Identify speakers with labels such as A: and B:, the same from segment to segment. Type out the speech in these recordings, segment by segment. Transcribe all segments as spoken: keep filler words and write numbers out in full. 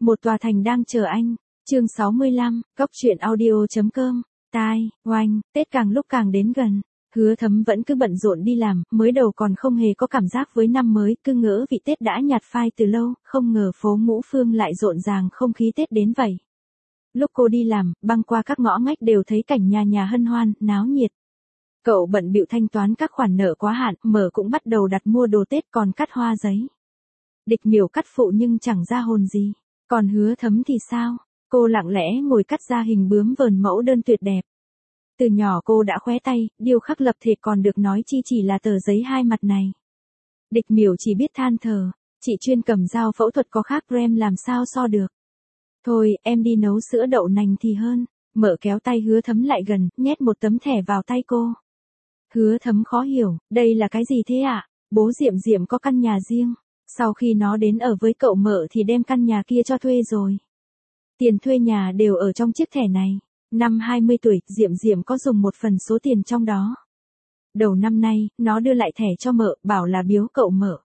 A: Một tòa thành đang chờ anh. Chương sáu mươi lăm, góc truyện audio.com. Tai, oanh, Tết càng lúc càng đến gần. Hứa Thấm vẫn cứ bận rộn đi làm, mới đầu còn không hề có cảm giác với năm mới, cứ ngỡ vị Tết đã nhạt phai từ lâu, không ngờ phố Ngũ Phương lại rộn ràng không khí Tết đến vậy. Lúc cô đi làm, băng qua các ngõ ngách đều thấy cảnh nhà nhà hân hoan, náo nhiệt. Cậu bận bịu thanh toán các khoản nợ quá hạn, Mở cũng bắt đầu đặt mua đồ Tết còn cắt hoa giấy. Địch Miểu cắt phụ nhưng chẳng ra hồn gì. Còn Hứa Thấm thì sao? Cô lặng lẽ ngồi cắt ra hình bướm vờn mẫu đơn tuyệt đẹp. Từ nhỏ cô đã khóe tay, điêu khắc lập thể còn được nói chi chỉ là tờ giấy hai mặt này. Địch Miểu chỉ biết than thở, chị chuyên cầm dao phẫu thuật có khác rem làm sao so được. Thôi, em đi nấu sữa đậu nành thì hơn. Mở kéo tay Hứa Thấm lại gần, nhét một tấm thẻ vào tay cô. Hứa Thấm khó hiểu, đây là cái gì thế ạ? À? Bố Diệm Diệm có căn nhà riêng. Sau khi nó đến ở với cậu Mợ thì đem căn nhà kia cho thuê rồi. Tiền thuê nhà đều ở trong chiếc thẻ này. Năm hai mươi tuổi, Diệm Diệm có dùng một phần số tiền trong đó. Đầu năm nay, nó đưa lại thẻ cho Mợ, bảo là biếu cậu Mợ.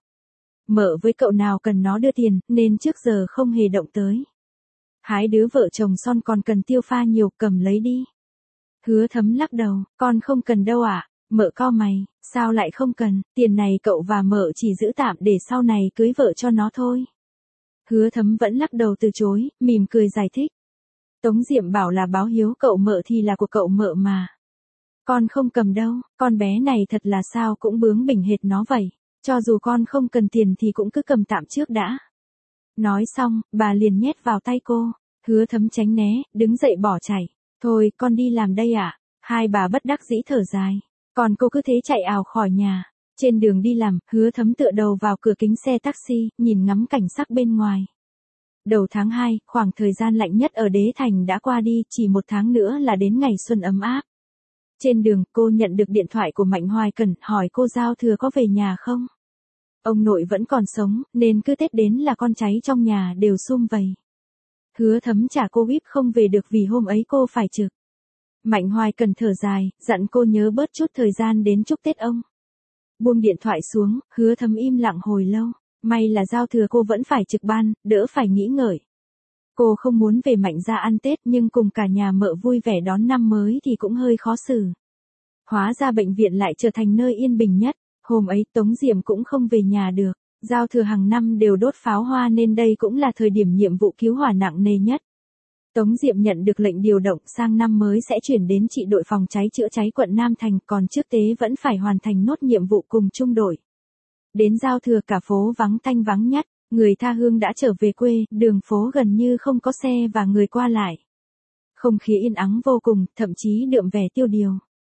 A: Mợ với cậu nào cần nó đưa tiền, nên trước giờ không hề động tới. Hai đứa vợ chồng son còn cần tiêu pha nhiều, cầm lấy đi. Hứa Thấm lắc đầu, con không cần đâu ạ. À? Mợ cau mày, sao lại không cần, tiền này cậu và Mợ chỉ giữ tạm để sau này cưới vợ cho nó thôi. Hứa Thấm vẫn lắc đầu từ chối, mỉm cười giải thích. Tống Diệm bảo là báo hiếu cậu Mợ thì là của cậu Mợ mà. Con không cầm đâu, con bé này thật là sao cũng bướng bỉnh hệt nó vậy, cho dù con không cần tiền thì cũng cứ cầm tạm trước đã. Nói xong, bà liền nhét vào tay cô. Hứa Thấm tránh né, đứng dậy bỏ chạy. Thôi, con đi làm đây ạ. À? Hai bà bất đắc dĩ thở dài. Còn cô cứ thế chạy ào khỏi nhà. Trên đường đi làm, Hứa Thấm tựa đầu vào cửa kính xe taxi, nhìn ngắm cảnh sắc bên ngoài. Đầu tháng hai, khoảng thời gian lạnh nhất ở Đế Thành đã qua đi, chỉ một tháng nữa là đến ngày xuân ấm áp. Trên đường, cô nhận được điện thoại của Mạnh Hoài Cẩn, hỏi cô giao thừa có về nhà không? Ông nội vẫn còn sống, nên cứ Tết đến là con cháy trong nhà đều sum vầy. Hứa Thấm trả cô bíp không về được vì hôm ấy cô phải trực. Mạnh Hoài Cần thở dài, dặn cô nhớ bớt chút thời gian đến chúc Tết ông. Buông điện thoại xuống, Hứa Thấm im lặng hồi lâu. May là giao thừa cô vẫn phải trực ban, đỡ phải nghĩ ngợi. Cô không muốn về Mạnh gia ăn Tết nhưng cùng cả nhà Mợ vui vẻ đón năm mới thì cũng hơi khó xử. Hóa ra bệnh viện lại trở thành nơi yên bình nhất. Hôm ấy Tống Diệm cũng không về nhà được. Giao thừa hàng năm đều đốt pháo hoa nên đây cũng là thời điểm nhiệm vụ cứu hỏa nặng nề nhất. Tống Diệm nhận được lệnh điều động sang năm mới sẽ chuyển đến trị đội phòng cháy chữa cháy quận Nam Thành, còn trước Tế vẫn phải hoàn thành nốt nhiệm vụ cùng trung đội. Đến giao thừa cả phố vắng tanh vắng nhất, người tha hương đã trở về quê, đường phố gần như không có xe và người qua lại. Không khí yên ắng vô cùng, thậm chí đượm vẻ tiêu điều.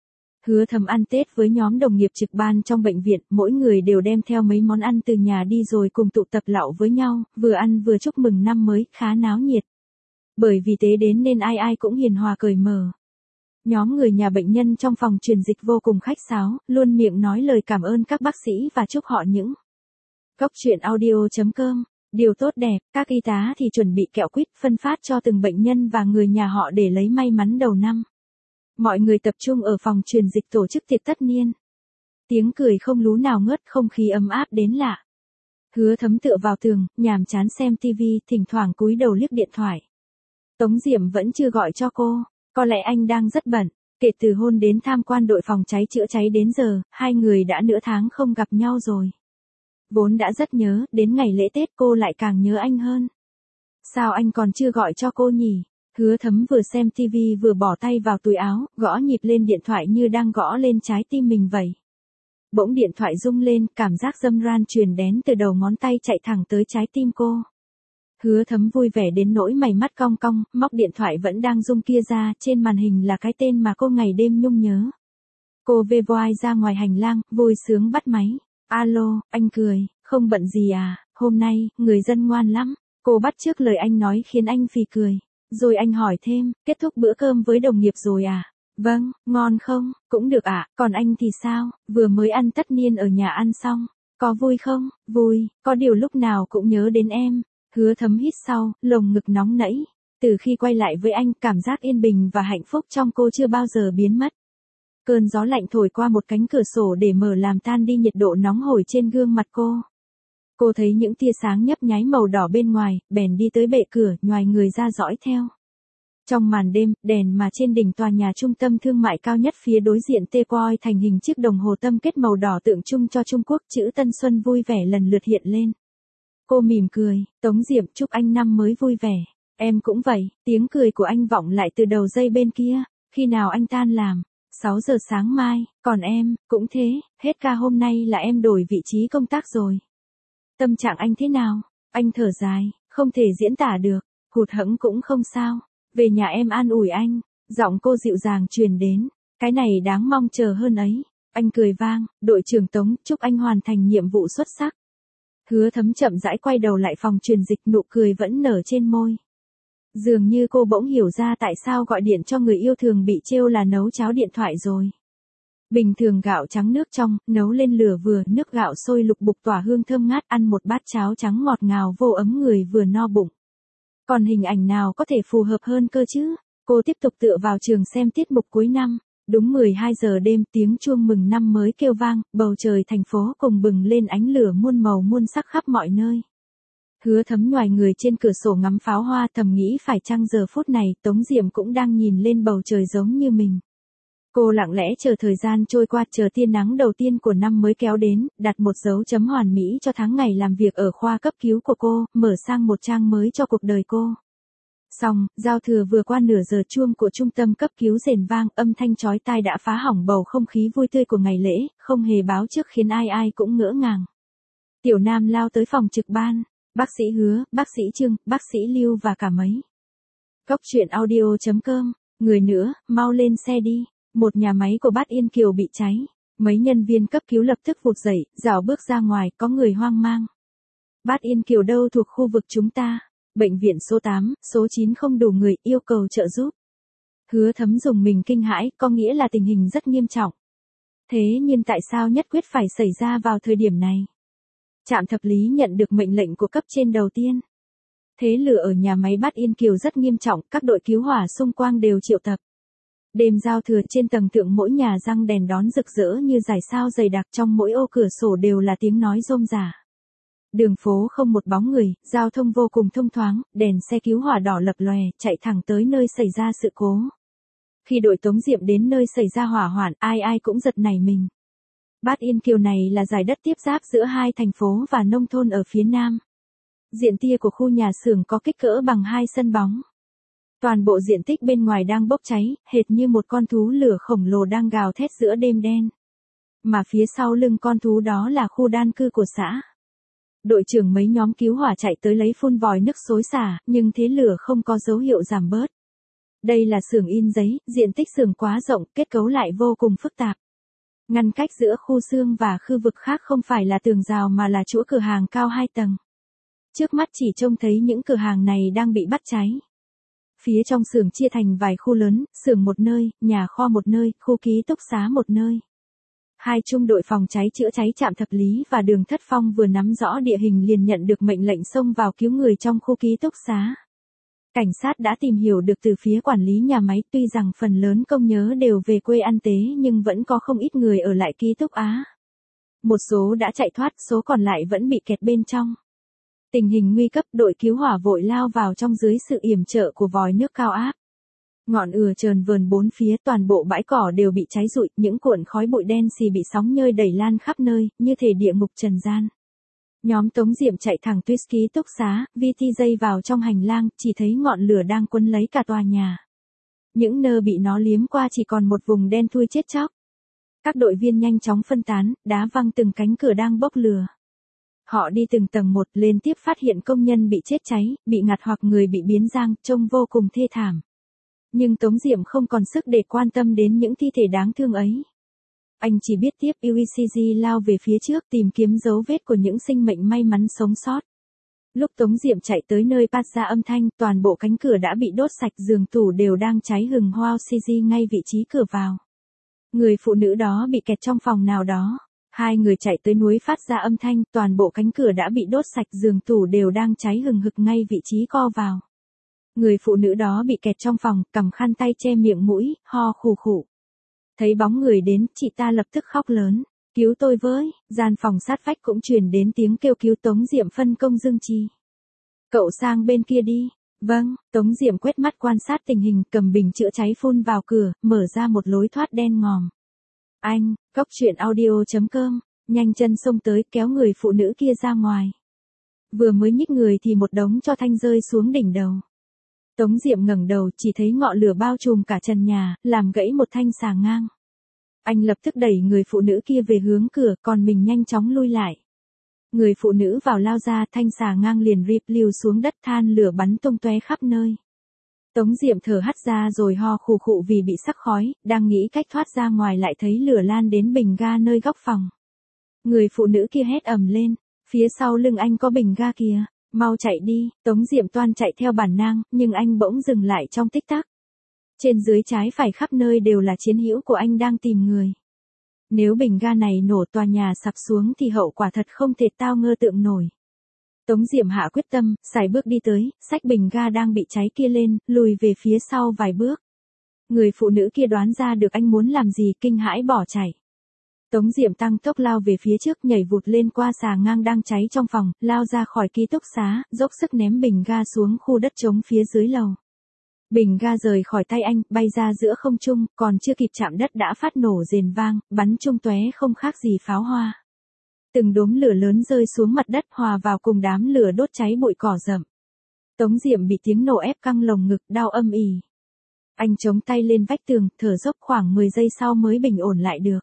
A: Hứa Thấm ăn Tết với nhóm đồng nghiệp trực ban trong bệnh viện, mỗi người đều đem theo mấy món ăn từ nhà đi rồi cùng tụ tập lạo với nhau, vừa ăn vừa chúc mừng năm mới, khá náo nhiệt. Bởi vì Tết đến nên ai ai cũng hiền hòa cởi mở. Nhóm người nhà bệnh nhân trong phòng truyền dịch vô cùng khách sáo, luôn miệng nói lời cảm ơn các bác sĩ và chúc họ những góc truyện audio.com. Điều tốt đẹp, các y tá thì chuẩn bị kẹo quýt phân phát cho từng bệnh nhân và người nhà họ để lấy may mắn đầu năm. Mọi người tập trung ở phòng truyền dịch tổ chức tiệc tất niên. Tiếng cười không lú nào ngớt, không khí ấm áp đến lạ. Hứa Thấm tựa vào tường, nhàm chán xem tivi, thỉnh thoảng cúi đầu liếc điện thoại. Tống Diệm vẫn chưa gọi cho cô, có lẽ anh đang rất bận. Kể từ hôm đến tham quan đội phòng cháy chữa cháy đến giờ, hai người đã nửa tháng không gặp nhau rồi. Vốn đã rất nhớ, đến ngày lễ Tết cô lại càng nhớ anh hơn. Sao anh còn chưa gọi cho cô nhỉ? Hứa Thấm vừa xem tivi vừa bỏ tay vào túi áo, gõ nhịp lên điện thoại như đang gõ lên trái tim mình vậy. Bỗng điện thoại rung lên, cảm giác dâm ran truyền đến từ đầu ngón tay chạy thẳng tới trái tim cô. Hứa Thấm vui vẻ đến nỗi mày mắt cong cong, móc điện thoại vẫn đang rung kia ra, trên màn hình là cái tên mà cô ngày đêm nhung nhớ. Cô vê voi ra ngoài hành lang, vui sướng bắt máy. Alo, anh cười, không bận gì à, hôm nay, người dân ngoan lắm. Cô bắt chước lời anh nói khiến anh phì cười. Rồi anh hỏi thêm, kết thúc bữa cơm với đồng nghiệp rồi à? Vâng, ngon không? Cũng được ạ, à, còn anh thì sao? Vừa mới ăn tất niên ở nhà ăn xong. Có vui không? Vui, có điều lúc nào cũng nhớ đến em. Hứa Thấm hít sau, lồng ngực nóng nẫy. Từ khi quay lại với anh, cảm giác yên bình và hạnh phúc trong cô chưa bao giờ biến mất. Cơn gió lạnh thổi qua một cánh cửa sổ để mở làm tan đi nhiệt độ nóng hổi trên gương mặt cô. Cô thấy những tia sáng nhấp nháy màu đỏ bên ngoài, bèn đi tới bệ cửa, nhoài người ra dõi theo. Trong màn đêm, đèn mà trên đỉnh tòa nhà trung tâm thương mại cao nhất phía đối diện T-Point thành hình chiếc đồng hồ tâm kết màu đỏ tượng trưng cho Trung Quốc, chữ Tân Xuân vui vẻ lần lượt hiện lên. Cô mỉm cười, Tống Diệm chúc anh năm mới vui vẻ. Em cũng vậy, tiếng cười của anh vọng lại từ đầu dây bên kia. Khi nào anh tan làm? sáu giờ sáng mai, còn em, cũng thế, hết ca hôm nay là em đổi vị trí công tác rồi. Tâm trạng anh thế nào? Anh thở dài, không thể diễn tả được, hụt hẫng cũng không sao. Về nhà em an ủi anh, giọng cô dịu dàng truyền đến, cái này đáng mong chờ hơn ấy. Anh cười vang, đội trưởng Tống, chúc anh hoàn thành nhiệm vụ xuất sắc. Hứa Thấm chậm rãi quay đầu lại phòng truyền dịch, nụ cười vẫn nở trên môi. Dường như cô bỗng hiểu ra tại sao gọi điện cho người yêu thường bị trêu là nấu cháo điện thoại rồi. Bình thường gạo trắng nước trong, nấu lên lửa vừa, nước gạo sôi lục bục tỏa hương thơm ngát, ăn một bát cháo trắng ngọt ngào vô ấm người vừa no bụng. Còn hình ảnh nào có thể phù hợp hơn cơ chứ? Cô tiếp tục tựa vào trường xem tiết mục cuối năm. Đúng mười hai giờ đêm, tiếng chuông mừng năm mới kêu vang, bầu trời thành phố cùng bừng lên ánh lửa muôn màu muôn sắc khắp mọi nơi. Hứa Thấm nhoài người trên cửa sổ ngắm pháo hoa, thầm nghĩ phải chăng giờ phút này Tống Diệm cũng đang nhìn lên bầu trời giống như mình. Cô lặng lẽ chờ thời gian trôi qua, chờ tia nắng đầu tiên của năm mới kéo đến, đặt một dấu chấm hoàn mỹ cho tháng ngày làm việc ở khoa cấp cứu của cô, mở sang một trang mới cho cuộc đời cô. Xong, giao thừa vừa qua, nửa giờ chuông của trung tâm cấp cứu rền vang, âm thanh chói tai đã phá hỏng bầu không khí vui tươi của ngày lễ, không hề báo trước khiến ai ai cũng ngỡ ngàng. Tiểu Nam lao tới phòng trực ban, bác sĩ Hứa, bác sĩ Trương, bác sĩ Lưu và cả mấy. Cốc truyện audio chấm com, người nữa, mau lên xe đi. Một nhà máy của Bát Yên Kiều bị cháy. Mấy nhân viên cấp cứu lập tức vụt dậy, rảo bước ra ngoài, có người hoang mang. Bát Yên Kiều đâu thuộc khu vực chúng ta? Bệnh viện số tám, số chín không đủ người, yêu cầu trợ giúp. Hứa Thấm dùng mình kinh hãi, có nghĩa là tình hình rất nghiêm trọng. Thế nhưng tại sao nhất quyết phải xảy ra vào thời điểm này? Trạm thập lý nhận được mệnh lệnh của cấp trên đầu tiên. Thế lửa ở nhà máy Bát Yên Kiều rất nghiêm trọng, các đội cứu hỏa xung quanh đều triệu tập. Đêm giao thừa, trên tầng thượng mỗi nhà răng đèn đón rực rỡ như dải sao dày đặc, trong mỗi ô cửa sổ đều là tiếng nói rôm rả. Đường phố không một bóng người, giao thông vô cùng thông thoáng, đèn xe cứu hỏa đỏ lập lòe, chạy thẳng tới nơi xảy ra sự cố. Khi đội Tống Diệm đến nơi xảy ra hỏa hoạn, ai ai cũng giật nảy mình. Bát Yên Kiều này là dải đất tiếp giáp giữa hai thành phố và nông thôn ở phía nam. Diện tia của khu nhà xưởng có kích cỡ bằng hai sân bóng. Toàn bộ diện tích bên ngoài đang bốc cháy, hệt như một con thú lửa khổng lồ đang gào thét giữa đêm đen. Mà phía sau lưng con thú đó là khu đan cư của xã. Đội trưởng mấy nhóm cứu hỏa chạy tới lấy phun vòi nước xối xả, nhưng thế lửa không có dấu hiệu giảm bớt. Đây là xưởng in giấy, diện tích xưởng quá rộng, kết cấu lại vô cùng phức tạp. Ngăn cách giữa khu xương và khu vực khác không phải là tường rào mà là chuỗi cửa hàng cao hai tầng. Trước mắt chỉ trông thấy những cửa hàng này đang bị bắt cháy. Phía trong xưởng chia thành vài khu lớn, xưởng một nơi, nhà kho một nơi, khu ký túc xá một nơi. Hai trung đội phòng cháy chữa cháy trạm thập lý và đường Thất Phong vừa nắm rõ địa hình liền nhận được mệnh lệnh xông vào cứu người trong khu ký túc xá. Cảnh sát đã tìm hiểu được từ phía quản lý nhà máy, tuy rằng phần lớn công nhớ đều về quê ăn Tết nhưng vẫn có không ít người ở lại ký túc Á. Một số đã chạy thoát, số còn lại vẫn bị kẹt bên trong. Tình hình nguy cấp, đội cứu hỏa vội lao vào trong dưới sự yểm trợ của vòi nước cao áp. Ngọn lửa trờn vờn bốn phía, toàn bộ bãi cỏ đều bị cháy rụi, những cuộn khói bụi đen xì bị sóng nhơi đẩy lan khắp nơi, như thể địa ngục trần gian. Nhóm Tống Diệm chạy thẳng Tuyết ký túc xá, vê tê dây vào trong hành lang, chỉ thấy ngọn lửa đang quấn lấy cả tòa nhà. Những nơi bị nó liếm qua chỉ còn một vùng đen thui chết chóc. Các đội viên nhanh chóng phân tán, đá văng từng cánh cửa đang bốc lửa. Họ đi từng tầng một, liên tiếp phát hiện công nhân bị chết cháy, bị ngạt hoặc người bị biến giang, trông vô cùng thê thảm. Nhưng Tống Diệm không còn sức để quan tâm đến những thi thể đáng thương ấy. Anh chỉ biết tiếp u e xê giê lao về phía trước tìm kiếm dấu vết của những sinh mệnh may mắn sống sót. Lúc Tống Diệm chạy tới nơi phát ra âm thanh, toàn bộ cánh cửa đã bị đốt sạch, giường tủ đều đang cháy hừng hao xì xì ngay vị trí cửa vào. Người phụ nữ đó bị kẹt trong phòng nào đó. Hai người chạy tới núi phát ra âm thanh, toàn bộ cánh cửa đã bị đốt sạch, giường tủ đều đang cháy hừng hực ngay vị trí co vào. Người phụ nữ đó bị kẹt trong phòng, cầm khăn tay che miệng mũi, ho khù khụ. Thấy bóng người đến, chị ta lập tức khóc lớn. Cứu tôi với, gian phòng sát vách cũng truyền đến tiếng kêu cứu. Tống Diệm phân công Dương Chi. Cậu sang bên kia đi. Vâng, Tống Diệm quét mắt quan sát tình hình, cầm bình chữa cháy phun vào cửa, mở ra một lối thoát đen ngòm. Anh, cóc truyện audio.com, nhanh chân xông tới kéo người phụ nữ kia ra ngoài. Vừa mới nhích người thì một đống tro thanh rơi xuống đỉnh đầu. Tống Diệm ngẩng đầu chỉ thấy ngọn lửa bao trùm cả trần nhà, làm gãy một thanh xà ngang. Anh lập tức đẩy người phụ nữ kia về hướng cửa, còn mình nhanh chóng lui lại. Người phụ nữ vào lao ra, thanh xà ngang liền rip lưu xuống đất, than lửa bắn tung tóe khắp nơi. Tống Diệm thở hắt ra rồi ho khù khụ vì bị sắc khói, đang nghĩ cách thoát ra ngoài lại thấy lửa lan đến bình ga nơi góc phòng. Người phụ nữ kia hét ầm lên, phía sau lưng anh có bình ga kìa, mau chạy đi. Tống Diệm toan chạy theo bản năng, nhưng anh bỗng dừng lại trong tích tắc. Trên dưới trái phải khắp nơi đều là chiến hữu của anh đang tìm người. Nếu bình ga này nổ tòa nhà sập xuống thì hậu quả thật không thể tao ngơ tượng nổi. Tống Diệm hạ quyết tâm, sải bước đi tới, xách bình ga đang bị cháy kia lên, lùi về phía sau vài bước. Người phụ nữ kia đoán ra được anh muốn làm gì, kinh hãi bỏ chạy. Tống Diệm tăng tốc lao về phía trước, nhảy vụt lên qua xà ngang đang cháy trong phòng, lao ra khỏi ký túc xá, dốc sức ném bình ga xuống khu đất trống phía dưới lầu. Bình ga rời khỏi tay anh, bay ra giữa không trung, còn chưa kịp chạm đất đã phát nổ rền vang, bắn tung tóe không khác gì pháo hoa. Từng đốm lửa lớn rơi xuống mặt đất hòa vào cùng đám lửa đốt cháy bụi cỏ rậm. Tống Diệm bị tiếng nổ ép căng lồng ngực, đau âm ỉ. Anh chống tay lên vách tường, thở dốc khoảng mười giây sau mới bình ổn lại được.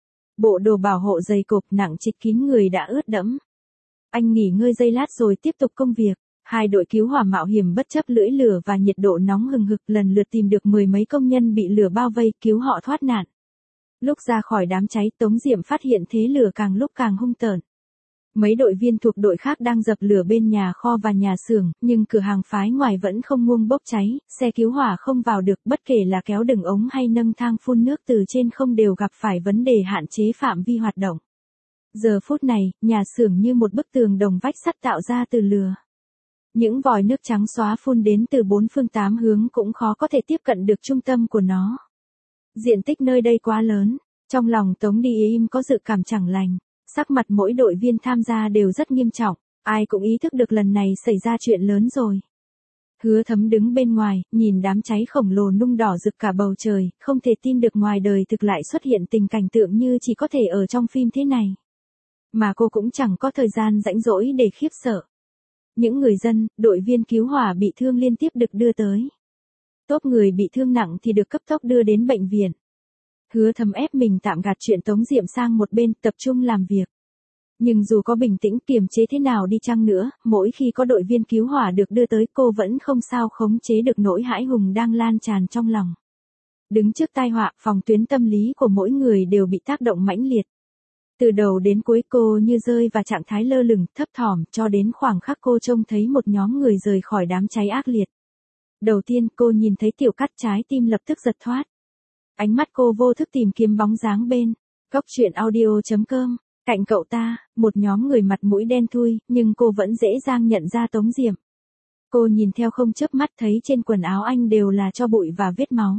A: Bộ đồ bảo hộ dày cộp nặng trịch kín người đã ướt đẫm. Anh nghỉ ngơi giây lát rồi tiếp tục công việc. Hai đội cứu hỏa mạo hiểm bất chấp lưỡi lửa và nhiệt độ nóng hừng hực, lần lượt tìm được mười mấy công nhân bị lửa bao vây, cứu họ thoát nạn. Lúc ra khỏi đám cháy, Tống Diệm phát hiện thế lửa càng lúc càng hung tợn. Mấy đội viên thuộc đội khác đang dập lửa bên nhà kho và nhà xưởng, nhưng cửa hàng phái ngoài vẫn không ngưng bốc cháy, xe cứu hỏa không vào được, bất kể là kéo đường ống hay nâng thang phun nước từ trên không đều gặp phải vấn đề hạn chế phạm vi hoạt động. Giờ phút này, nhà xưởng như một bức tường đồng vách sắt tạo ra từ lửa. Những vòi nước trắng xóa phun đến từ bốn phương tám hướng cũng khó có thể tiếp cận được trung tâm của nó. Diện tích nơi đây quá lớn, trong lòng Tống Đi Im có dự cảm chẳng lành, sắc mặt mỗi đội viên tham gia đều rất nghiêm trọng, ai cũng ý thức được lần này xảy ra chuyện lớn rồi. Hứa Thấm đứng bên ngoài, nhìn đám cháy khổng lồ nung đỏ rực cả bầu trời, không thể tin được ngoài đời thực lại xuất hiện tình cảnh tượng như chỉ có thể ở trong phim thế này. Mà cô cũng chẳng có thời gian rãnh rỗi để khiếp sợ. Những người dân, đội viên cứu hỏa bị thương liên tiếp được đưa tới. Tốp người bị thương nặng thì được cấp tốc đưa đến bệnh viện. Hứa Thấm ép mình tạm gạt chuyện Tống Diệm sang một bên, tập trung làm việc. Nhưng dù có bình tĩnh kiềm chế thế nào đi chăng nữa, mỗi khi có đội viên cứu hỏa được đưa tới cô vẫn không sao khống chế được nỗi hãi hùng đang lan tràn trong lòng. Đứng trước tai họa, phòng tuyến tâm lý của mỗi người đều bị tác động mãnh liệt. Từ đầu đến cuối cô như rơi vào trạng thái lơ lửng, thấp thỏm, cho đến khoảng khắc cô trông thấy một nhóm người rời khỏi đám cháy ác liệt. Đầu tiên cô nhìn thấy Tiểu Cắt, trái tim lập tức giật thoát. Ánh mắt cô vô thức tìm kiếm bóng dáng bên. Cóc truyện audio.com, cạnh cậu ta, một nhóm người mặt mũi đen thui, nhưng cô vẫn dễ dàng nhận ra Tống Diệm. Cô nhìn theo không chớp mắt thấy trên quần áo anh đều là tro bụi và vết máu.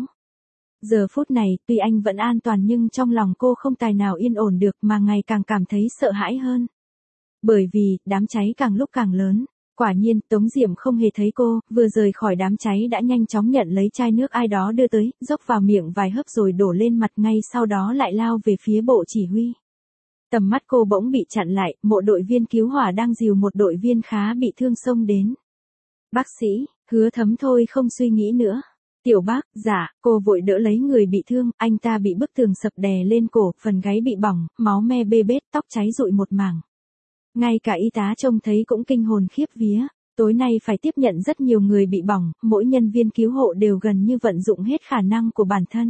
A: Giờ phút này, tuy anh vẫn an toàn nhưng trong lòng cô không tài nào yên ổn được mà ngày càng cảm thấy sợ hãi hơn. Bởi vì, đám cháy càng lúc càng lớn. Quả nhiên, Tống Diệm không hề thấy cô, vừa rời khỏi đám cháy đã nhanh chóng nhận lấy chai nước ai đó đưa tới, dốc vào miệng vài hớp rồi đổ lên mặt, ngay sau đó lại lao về phía bộ chỉ huy. Tầm mắt cô bỗng bị chặn lại, một đội viên cứu hỏa đang dìu một đội viên khá bị thương xông đến. Bác sĩ, Hứa Thấm thôi không suy nghĩ nữa. Tiểu bác, dạ, cô vội đỡ lấy người bị thương, anh ta bị bức tường sập đè lên cổ, phần gáy bị bỏng, máu me bê bết, tóc cháy rụi một mảng. Ngay cả y tá trông thấy cũng kinh hồn khiếp vía, tối nay phải tiếp nhận rất nhiều người bị bỏng, mỗi nhân viên cứu hộ đều gần như vận dụng hết khả năng của bản thân.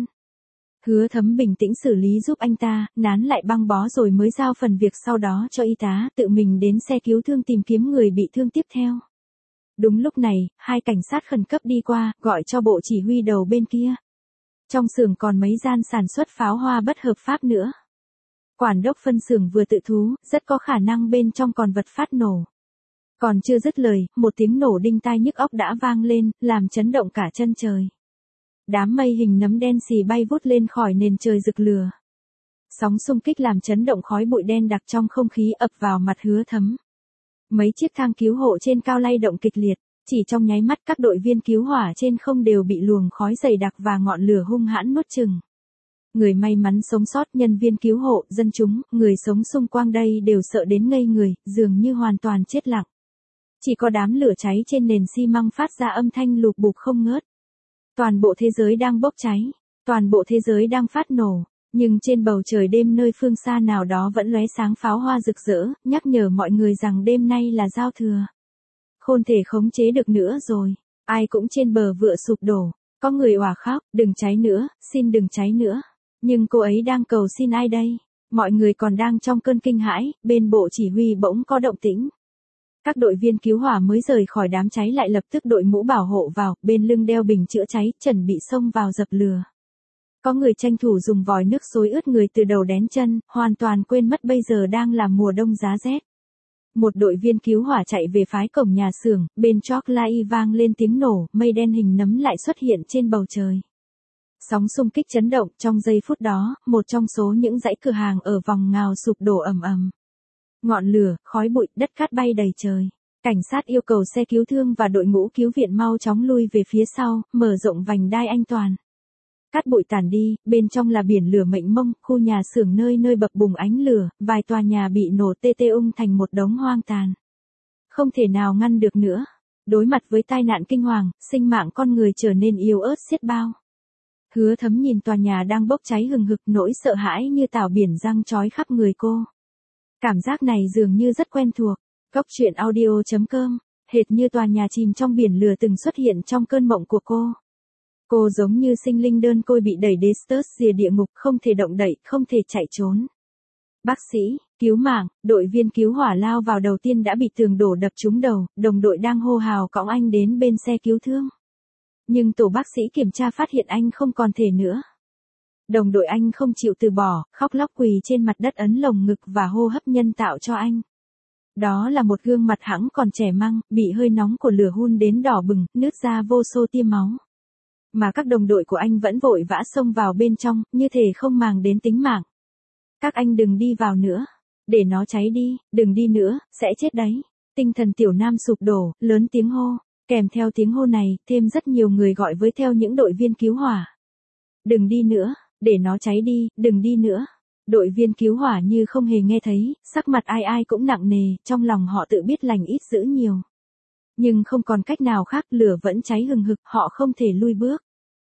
A: Hứa Thấm bình tĩnh xử lý giúp anh ta, nán lại băng bó rồi mới giao phần việc sau đó cho y tá, tự mình đến xe cứu thương tìm kiếm người bị thương tiếp theo. Đúng lúc này, hai cảnh sát khẩn cấp đi qua, gọi cho bộ chỉ huy đầu bên kia. Trong xưởng còn mấy gian sản xuất pháo hoa bất hợp pháp nữa. Quản đốc phân xưởng vừa tự thú, rất có khả năng bên trong còn vật phát nổ. Còn chưa dứt lời, một tiếng nổ đinh tai nhức óc đã vang lên, làm chấn động cả chân trời. Đám mây hình nấm đen xì bay vút lên khỏi nền trời rực lửa. Sóng xung kích làm chấn động khói bụi đen đặc trong không khí ập vào mặt Hứa Thấm. Mấy chiếc thang cứu hộ trên cao lay động kịch liệt, chỉ trong nháy mắt các đội viên cứu hỏa trên không đều bị luồng khói dày đặc và ngọn lửa hung hãn nuốt chửng. Người may mắn sống sót, nhân viên cứu hộ, dân chúng, người sống xung quanh đây đều sợ đến ngây người, dường như hoàn toàn chết lặng. Chỉ có đám lửa cháy trên nền xi măng phát ra âm thanh lụp bụp không ngớt. Toàn bộ thế giới đang bốc cháy, toàn bộ thế giới đang phát nổ, nhưng trên bầu trời đêm nơi phương xa nào đó vẫn lóe sáng pháo hoa rực rỡ, nhắc nhở mọi người rằng đêm nay là giao thừa. Không thể khống chế được nữa rồi, ai cũng trên bờ vựa sụp đổ, có người òa khóc, đừng cháy nữa, xin đừng cháy nữa. Nhưng cô ấy đang cầu xin ai đây? Mọi người còn đang trong cơn kinh hãi, bên bộ chỉ huy bỗng có động tĩnh. Các đội viên cứu hỏa mới rời khỏi đám cháy lại lập tức đội mũ bảo hộ vào, bên lưng đeo bình chữa cháy, chuẩn bị xông vào dập lửa. Có người tranh thủ dùng vòi nước xối ướt người từ đầu đến chân, hoàn toàn quên mất bây giờ đang là mùa đông giá rét. Một đội viên cứu hỏa chạy về phái cổng nhà xưởng, bên chóp lai vang lên tiếng nổ, mây đen hình nấm lại xuất hiện trên bầu trời. Sóng xung kích chấn động, trong giây phút đó, một trong số những dãy cửa hàng ở vòng ngào sụp đổ ầm ầm. Ngọn lửa, khói bụi, đất cát bay đầy trời. Cảnh sát yêu cầu xe cứu thương và đội ngũ cứu viện mau chóng lui về phía sau, mở rộng vành đai an toàn. Cát bụi tản đi, bên trong là biển lửa mênh mông, khu nhà xưởng nơi nơi bập bùng ánh lửa, vài tòa nhà bị nổ tê tê ung thành một đống hoang tàn. Không thể nào ngăn được nữa. Đối mặt với tai nạn kinh hoàng, sinh mạng con người trở nên yếu ớt xiết bao. Hứa Thấm nhìn tòa nhà đang bốc cháy hừng hực, nỗi sợ hãi như tảo biển giăng trói khắp người cô. Cảm giác này dường như rất quen thuộc. Cốc truyện audio chấm com, hệt như tòa nhà chìm trong biển lửa từng xuất hiện trong cơn mộng của cô. Cô giống như sinh linh đơn côi bị đẩy đến tớt rìa địa ngục, không thể động đậy, không thể chạy trốn. Bác sĩ, cứu mạng, đội viên cứu hỏa lao vào đầu tiên đã bị tường đổ đập trúng đầu, đồng đội đang hô hào cõng anh đến bên xe cứu thương. Nhưng tổ bác sĩ kiểm tra phát hiện anh không còn thể nữa. Đồng đội anh không chịu từ bỏ, khóc lóc quỳ trên mặt đất ấn lồng ngực và hô hấp nhân tạo cho anh. Đó là một gương mặt hẵng còn trẻ măng, bị hơi nóng của lửa hun đến đỏ bừng, nứt ra vô số tia máu. Mà các đồng đội của anh vẫn vội vã xông vào bên trong, như thể không màng đến tính mạng. Các anh đừng đi vào nữa. Để nó cháy đi, đừng đi nữa, sẽ chết đấy. Tinh thần tiểu nam sụp đổ, lớn tiếng hô. Kèm theo tiếng hô này, thêm rất nhiều người gọi với theo những đội viên cứu hỏa. Đừng đi nữa, để nó cháy đi, đừng đi nữa. Đội viên cứu hỏa như không hề nghe thấy, sắc mặt ai ai cũng nặng nề, trong lòng họ tự biết lành ít dữ nhiều. Nhưng không còn cách nào khác, lửa vẫn cháy hừng hực, họ không thể lui bước.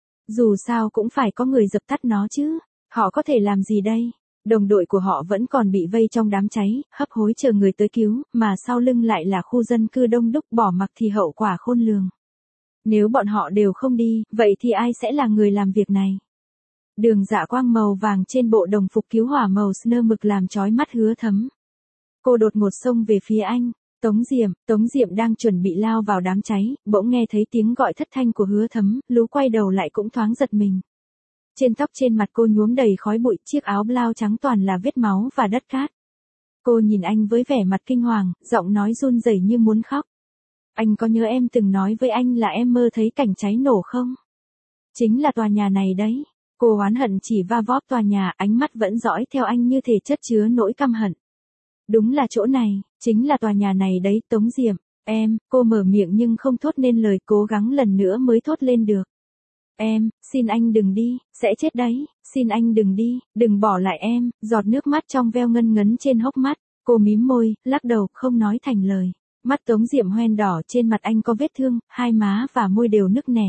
A: Dù sao cũng phải có người dập tắt nó chứ, họ có thể làm gì đây? Đồng đội của họ vẫn còn bị vây trong đám cháy, hấp hối chờ người tới cứu, mà sau lưng lại là khu dân cư đông đúc, bỏ mặc thì hậu quả khôn lường. Nếu bọn họ đều không đi, vậy thì ai sẽ là người làm việc này? Đường dạ quang màu vàng trên bộ đồng phục cứu hỏa màu nơ mực làm chói mắt Hứa Thấm. Cô đột ngột xông về phía anh. Tống Diệm, Tống Diệm đang chuẩn bị lao vào đám cháy, bỗng nghe thấy tiếng gọi thất thanh của Hứa Thấm, lú quay đầu lại cũng thoáng giật mình. Trên tóc trên mặt cô nhuốm đầy khói bụi, chiếc áo blau trắng toàn là vết máu và đất cát. Cô nhìn anh với vẻ mặt kinh hoàng, giọng nói run rẩy như muốn khóc. Anh có nhớ em từng nói với anh là em mơ thấy cảnh cháy nổ không? Chính là tòa nhà này đấy. Cô oán hận chỉ va vóp tòa nhà, ánh mắt vẫn dõi theo anh như thể chất chứa nỗi căm hận. Đúng là chỗ này, chính là tòa nhà này đấy, Tống Diệm, em, cô mở miệng nhưng không thốt nên lời, cố gắng lần nữa mới thốt lên được. Em, xin anh đừng đi, sẽ chết đấy, xin anh đừng đi, đừng bỏ lại em, giọt nước mắt trong veo ngân ngấn trên hốc mắt, cô mím môi, lắc đầu, không nói thành lời. Mắt Tống Diệm hoen đỏ, trên mặt anh có vết thương, hai má và môi đều nức nẻ.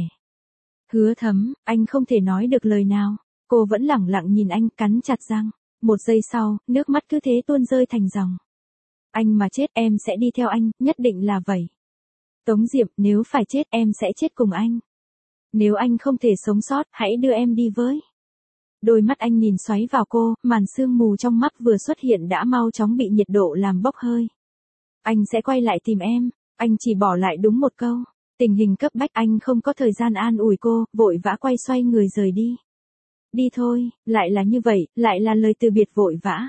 A: Hứa Thấm, anh không thể nói được lời nào, cô vẫn lẳng lặng nhìn anh, cắn chặt răng. Một giây sau, nước mắt cứ thế tuôn rơi thành dòng. Anh mà chết, em sẽ đi theo anh, nhất định là vậy. Tống Diệm, nếu phải chết, em sẽ chết cùng anh. Nếu anh không thể sống sót, hãy đưa em đi với. Đôi mắt anh nhìn xoáy vào cô, màn sương mù trong mắt vừa xuất hiện đã mau chóng bị nhiệt độ làm bốc hơi. Anh sẽ quay lại tìm em, anh chỉ bỏ lại đúng một câu. Tình hình cấp bách, anh không có thời gian an ủi cô, vội vã quay xoay người rời đi. Đi thôi, lại là như vậy, lại là lời từ biệt vội vã.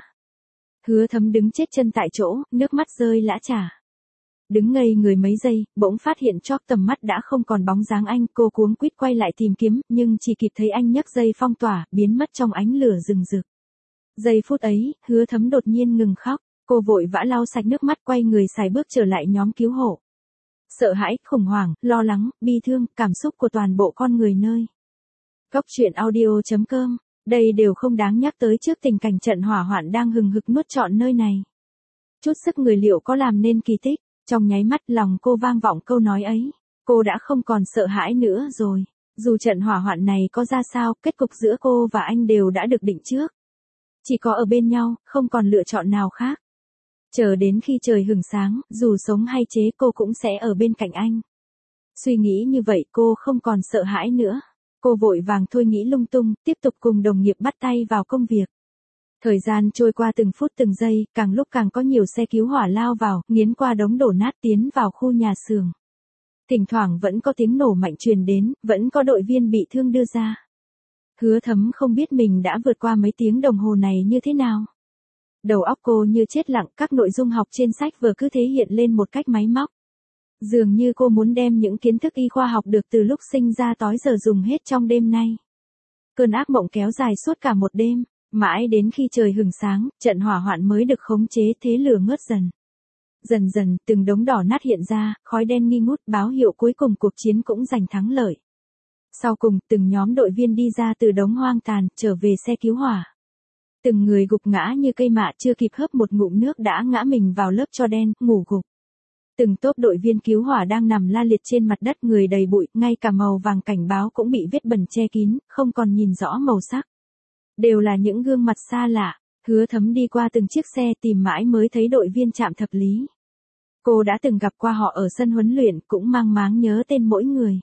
A: Hứa Thấm đứng chết chân tại chỗ, nước mắt rơi lã chả. Đứng ngây người mấy giây, bỗng phát hiện chóp tầm mắt đã không còn bóng dáng anh, cô cuống quýt quay lại tìm kiếm, nhưng chỉ kịp thấy anh nhấc dây phong tỏa, biến mất trong ánh lửa rừng rực. Giây phút ấy, Hứa Thấm đột nhiên ngừng khóc, cô vội vã lau sạch nước mắt quay người xài bước trở lại nhóm cứu hộ. Sợ hãi, khủng hoảng, lo lắng, bi thương, cảm xúc của toàn bộ con người nơi. Góc truyện audio chấm com, đây đều không đáng nhắc tới trước tình cảnh trận hỏa hoạn đang hừng hực nuốt trọn nơi này. Chút sức người liệu có làm nên kỳ tích, trong nháy mắt lòng cô vang vọng câu nói ấy, cô đã không còn sợ hãi nữa rồi. Dù trận hỏa hoạn này có ra sao, kết cục giữa cô và anh đều đã được định trước. Chỉ có ở bên nhau, không còn lựa chọn nào khác. Chờ đến khi trời hửng sáng, dù sống hay chết cô cũng sẽ ở bên cạnh anh. Suy nghĩ như vậy cô không còn sợ hãi nữa. Cô vội vàng thôi nghĩ lung tung, tiếp tục cùng đồng nghiệp bắt tay vào công việc. Thời gian trôi qua từng phút từng giây, càng lúc càng có nhiều xe cứu hỏa lao vào, nghiến qua đống đổ nát tiến vào khu nhà xưởng. Thỉnh thoảng vẫn có tiếng nổ mạnh truyền đến, vẫn có đội viên bị thương đưa ra. Hứa Thấm không biết mình đã vượt qua mấy tiếng đồng hồ này như thế nào. Đầu óc cô như chết lặng, các nội dung học trên sách vừa cứ thế hiện lên một cách máy móc. Dường như cô muốn đem những kiến thức y khoa học được từ lúc sinh ra tới giờ dùng hết trong đêm nay. Cơn ác mộng kéo dài suốt cả một đêm, mãi đến khi trời hửng sáng, trận hỏa hoạn mới được khống chế, thế lửa ngớt dần. Dần dần, từng đống đỏ nát hiện ra, khói đen nghi ngút báo hiệu cuối cùng cuộc chiến cũng giành thắng lợi. Sau cùng, từng nhóm đội viên đi ra từ đống hoang tàn, trở về xe cứu hỏa. Từng người gục ngã như cây mạ chưa kịp hớp một ngụm nước đã ngã mình vào lớp tro đen, ngủ gục. Từng tốp đội viên cứu hỏa đang nằm la liệt trên mặt đất người đầy bụi, ngay cả màu vàng cảnh báo cũng bị vết bẩn che kín, không còn nhìn rõ màu sắc. Đều là những gương mặt xa lạ, Hứa Thấm đi qua từng chiếc xe tìm mãi mới thấy đội viên trạm thập lý. Cô đã từng gặp qua họ ở sân huấn luyện, cũng mang máng nhớ tên mỗi người.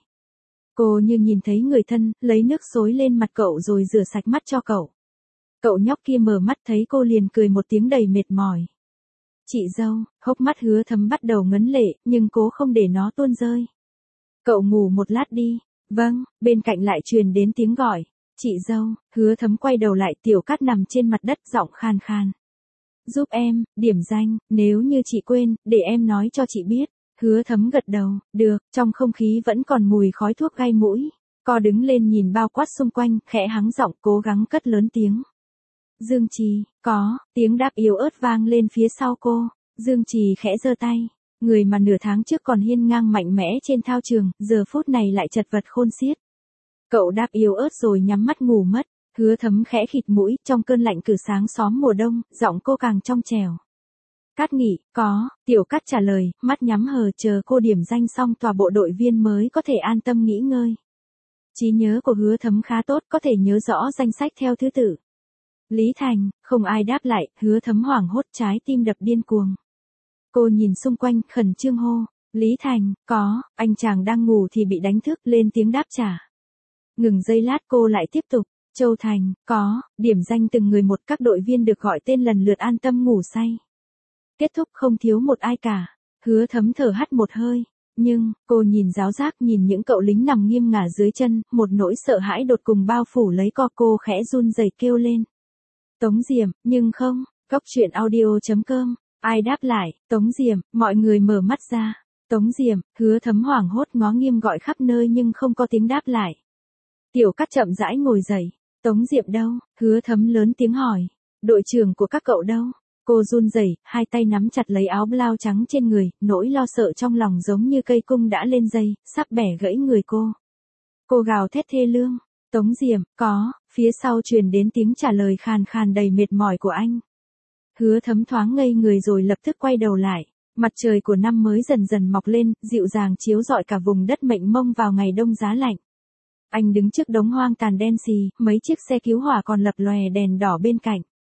A: Cô như nhìn thấy người thân, lấy nước xối lên mặt cậu rồi rửa sạch mắt cho cậu. Cậu nhóc kia mở mắt thấy cô liền cười một tiếng đầy mệt mỏi. Chị dâu, hốc mắt Hứa Thấm bắt đầu ngấn lệ, nhưng cố không để nó tuôn rơi. Cậu ngủ một lát đi. Vâng, bên cạnh lại truyền đến tiếng gọi. Chị dâu, Hứa Thấm quay đầu lại, Tiểu Cát nằm trên mặt đất giọng khan khan. Giúp em, điểm danh, nếu như chị quên, để em nói cho chị biết. Hứa Thấm gật đầu, được, trong không khí vẫn còn mùi khói thuốc gai mũi. Co đứng lên nhìn bao quát xung quanh, khẽ hắng giọng cố gắng cất lớn tiếng. Dương Trì, có, tiếng đáp yếu ớt vang lên phía sau cô. Dương Trì khẽ giơ tay. Người mà nửa tháng trước còn hiên ngang mạnh mẽ trên thao trường, giờ phút này lại chật vật khôn xiết. Cậu đáp yếu ớt rồi nhắm mắt ngủ mất. Hứa Thấm khẽ khịt mũi, trong cơn lạnh cử sáng xóm mùa đông, giọng cô càng trong trẻo. Cát nghỉ, có, Tiểu Cát trả lời, mắt nhắm hờ chờ cô điểm danh xong tòa bộ đội viên mới có thể an tâm nghỉ ngơi. Trí nhớ của Hứa Thấm khá tốt, có thể nhớ rõ danh sách theo thứ tự. Lý Thành, không ai đáp lại, Hứa Thấm hoảng hốt trái tim đập điên cuồng. Cô nhìn xung quanh, khẩn trương hô, Lý Thành, có, anh chàng đang ngủ thì bị đánh thức, lên tiếng đáp trả. Ngừng giây lát cô lại tiếp tục, Châu Thành, có, điểm danh từng người một, các đội viên được gọi tên lần lượt an tâm ngủ say. Kết thúc không thiếu một ai cả. Hứa Thấm thở hắt một hơi, nhưng, cô nhìn giáo giác, nhìn những cậu lính nằm nghiêm ngả dưới chân, một nỗi sợ hãi đột cùng bao phủ lấy co, cô khẽ run rẩy kêu lên. Tống Diệm, nhưng không, góc truyện audio chấm com, ai đáp lại, Tống Diệm, mọi người mở mắt ra. Tống Diệm, Hứa Thấm hoảng hốt ngó nghiêng gọi khắp nơi nhưng không có tiếng đáp lại. Tiểu Cát chậm rãi ngồi dậy, Tống Diệm đâu? Hứa Thấm lớn tiếng hỏi, đội trưởng của các cậu đâu? Cô run rẩy, hai tay nắm chặt lấy áo blau trắng trên người, nỗi lo sợ trong lòng giống như cây cung đã lên dây, sắp bẻ gãy người cô. Cô gào thét thê lương, Tống Diệm, có, phía sau truyền đến tiếng trả lời khàn khàn đầy mệt mỏi của anh. Hứa Thấm thoáng ngây người rồi lập tức quay đầu lại, mặt trời của năm mới dần dần mọc lên, dịu dàng chiếu rọi cả vùng đất mênh mông vào ngày đông giá lạnh. Anh đứng trước đống hoang tàn đen xì, mấy chiếc xe cứu hỏa còn lập lòe đèn đỏ bên cạnh.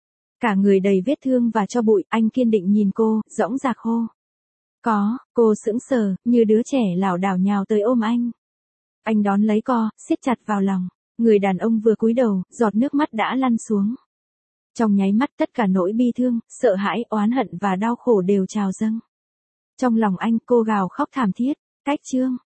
A: Cả người đầy vết thương và tro bụi, anh kiên định nhìn cô, dõng dạc hô. Có, cô sững sờ, như đứa trẻ lảo đảo nhào tới ôm anh. Anh đón lấy co, siết chặt vào lòng. Người đàn ông vừa cúi đầu, giọt nước mắt đã lăn xuống. Trong nháy mắt tất cả nỗi bi thương, sợ hãi, oán hận và đau khổ đều trào dâng. Trong lòng anh cô gào khóc thảm thiết, cách chương.